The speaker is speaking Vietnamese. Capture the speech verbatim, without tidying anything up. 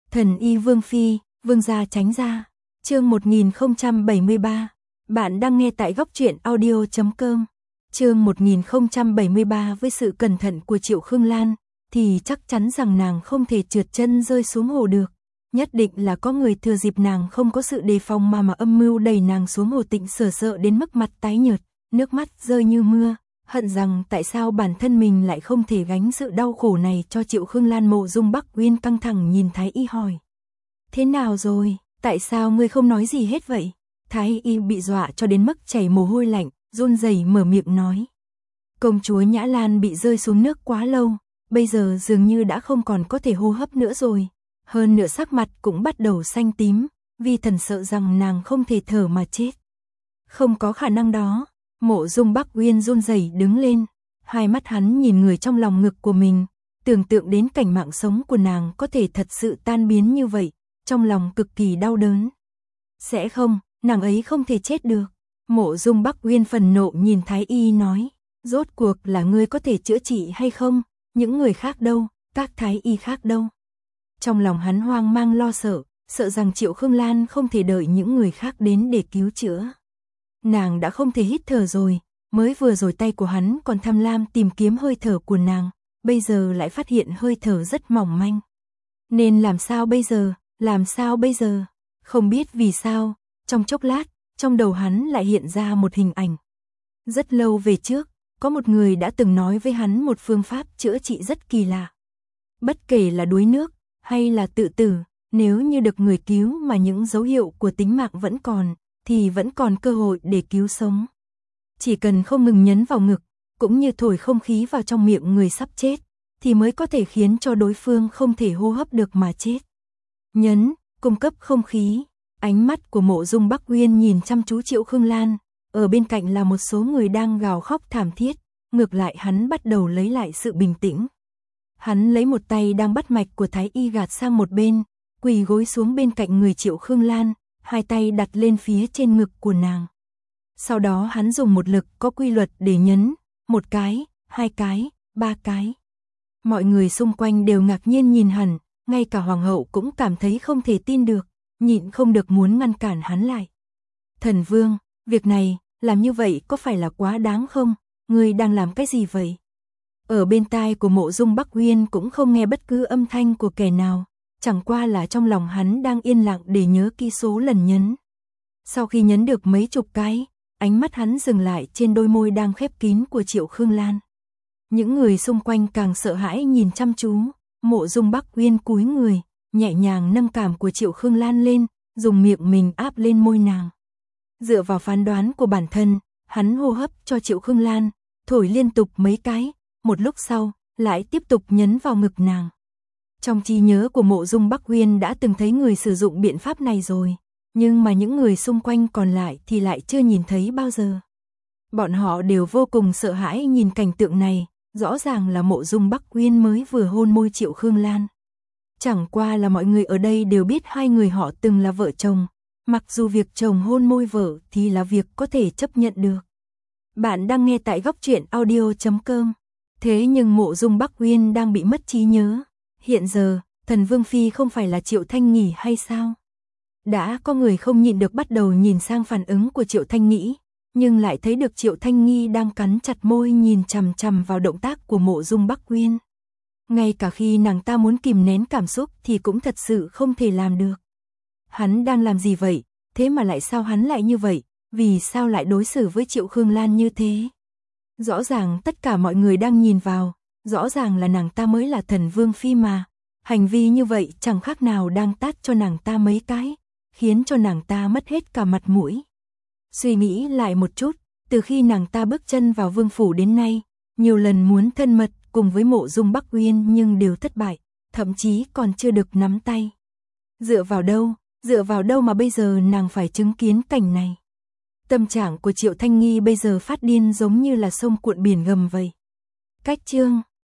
Thần y Vương Phi, Vương gia tránh ra. Chương một nghìn không trăm bảy mươi ba. Bạn đang nghe tại góc truyện audio chấm com. Chương một nghìn không trăm bảy mươi ba. Với sự cẩn thận của Triệu Khương Lan, thì chắc chắn rằng nàng không thể trượt chân rơi xuống hồ được. Nhất định là có người thừa dịp nàng không có sự đề phòng mà mà âm mưu đẩy nàng xuống hồ. Tịnh Sở sợ đến mức mặt tái nhợt, nước mắt rơi như mưa, hận rằng tại sao bản thân mình lại không thể gánh sự đau khổ này cho Triệu Khương Lan. Mộ Dung Bắc Uyên căng thẳng nhìn Thái y hỏi: thế nào rồi, tại sao ngươi không nói gì hết vậy? Thái y bị dọa cho đến mức chảy mồ hôi lạnh, run rẩy mở miệng nói: công chúa Nhã Lan bị rơi xuống nước quá lâu, bây giờ dường như đã không còn có thể hô hấp nữa rồi. Hơn nữa sắc mặt cũng bắt đầu xanh tím, vì thần sợ rằng nàng không thể thở mà chết. Không có khả năng đó. Mộ Dung Bắc Uyên run rẩy đứng lên, hai mắt hắn nhìn người trong lòng ngực của mình, tưởng tượng đến cảnh mạng sống của nàng có thể thật sự tan biến như vậy, trong lòng cực kỳ đau đớn. Sẽ không, nàng ấy không thể chết được. Mộ Dung Bắc Uyên phẫn nộ nhìn Thái y nói: rốt cuộc là ngươi có thể chữa trị hay không? Những người khác đâu, các thái y khác đâu? Trong lòng hắn hoang mang lo sợ, sợ rằng Triệu Khương Lan không thể đợi những người khác đến để cứu chữa. Nàng đã không thể hít thở rồi, mới vừa rồi tay của hắn còn tham lam tìm kiếm hơi thở của nàng, bây giờ lại phát hiện hơi thở rất mỏng manh. Nên làm sao bây giờ, làm sao bây giờ? Không biết vì sao, trong chốc lát, trong đầu hắn lại hiện ra một hình ảnh. Rất lâu về trước, có một người đã từng nói với hắn một phương pháp chữa trị rất kỳ lạ. Bất kể là đuối nước, hay là tự tử, nếu như được người cứu mà những dấu hiệu của tính mạng vẫn còn, thì vẫn còn cơ hội để cứu sống. Chỉ cần không ngừng nhấn vào ngực, cũng như thổi không khí vào trong miệng người sắp chết, thì mới có thể khiến cho đối phương không thể hô hấp được mà chết. Nhấn, cung cấp không khí. Ánh mắt của Mộ Dung Bắc Uyên nhìn chăm chú Triệu Khương Lan, ở bên cạnh là một số người đang gào khóc thảm thiết, ngược lại hắn bắt đầu lấy lại sự bình tĩnh. Hắn lấy một tay đang bắt mạch của Thái y gạt sang một bên, quỳ gối xuống bên cạnh người Triệu Khương Lan, hai tay đặt lên phía trên ngực của nàng. Sau đó hắn dùng một lực có quy luật để nhấn, một cái, hai cái, ba cái. Mọi người xung quanh đều ngạc nhiên nhìn hắn, ngay cả hoàng hậu cũng cảm thấy không thể tin được, nhịn không được muốn ngăn cản hắn lại. Thần vương, việc này, làm như vậy có phải là quá đáng không? Ngươi đang làm cái gì vậy? Ở bên tai của Mộ Dung Bắc Uyên cũng không nghe bất cứ âm thanh của kẻ nào, chẳng qua là trong lòng hắn đang yên lặng để nhớ kỹ số lần nhấn. Sau khi nhấn được mấy chục cái, ánh mắt hắn dừng lại trên đôi môi đang khép kín của Triệu Khương Lan. Những người xung quanh càng sợ hãi nhìn chăm chú. Mộ Dung Bắc Uyên cúi người, nhẹ nhàng nâng cằm của Triệu Khương Lan lên, dùng miệng mình áp lên môi nàng. Dựa vào phán đoán của bản thân, hắn hô hấp cho Triệu Khương Lan, thổi liên tục mấy cái, một lúc sau, lại tiếp tục nhấn vào ngực nàng. Trong trí nhớ của Mộ Dung Bắc Uyên đã từng thấy người sử dụng biện pháp này rồi, nhưng mà những người xung quanh còn lại thì lại chưa nhìn thấy bao giờ. Bọn họ đều vô cùng sợ hãi nhìn cảnh tượng này, rõ ràng là Mộ Dung Bắc Uyên mới vừa hôn môi Triệu Khương Lan. Chẳng qua là mọi người ở đây đều biết hai người họ từng là vợ chồng, mặc dù việc chồng hôn môi vợ thì là việc có thể chấp nhận được. Bạn đang nghe tại góc truyện audio chấm com. Thế nhưng Mộ Dung Bắc Uyên đang bị mất trí nhớ. Hiện giờ, thần Vương Phi không phải là Triệu Thanh Nghỉ hay sao? Đã có người không nhịn được bắt đầu nhìn sang phản ứng của Triệu Thanh Nghĩ, nhưng lại thấy được Triệu Thanh Nghi đang cắn chặt môi nhìn chằm chằm vào động tác của Mộ Dung Bắc Uyên. Ngay cả khi nàng ta muốn kìm nén cảm xúc thì cũng thật sự không thể làm được. Hắn đang làm gì vậy? Thế mà lại sao hắn lại như vậy? Vì sao lại đối xử với Triệu Khương Lan như thế? Rõ ràng tất cả mọi người đang nhìn vào, rõ ràng là nàng ta mới là thần Vương Phi mà. Hành vi như vậy chẳng khác nào đang tát cho nàng ta mấy cái, khiến cho nàng ta mất hết cả mặt mũi. Suy nghĩ lại một chút, từ khi nàng ta bước chân vào vương phủ đến nay, nhiều lần muốn thân mật cùng với Mộ Dung Bắc Uyên nhưng đều thất bại, thậm chí còn chưa được nắm tay. Dựa vào đâu, dựa vào đâu mà bây giờ nàng phải chứng kiến cảnh này? Tâm trạng của Triệu Thanh Nghi bây giờ phát điên giống như là sông cuộn biển gầm vậy. Cách chương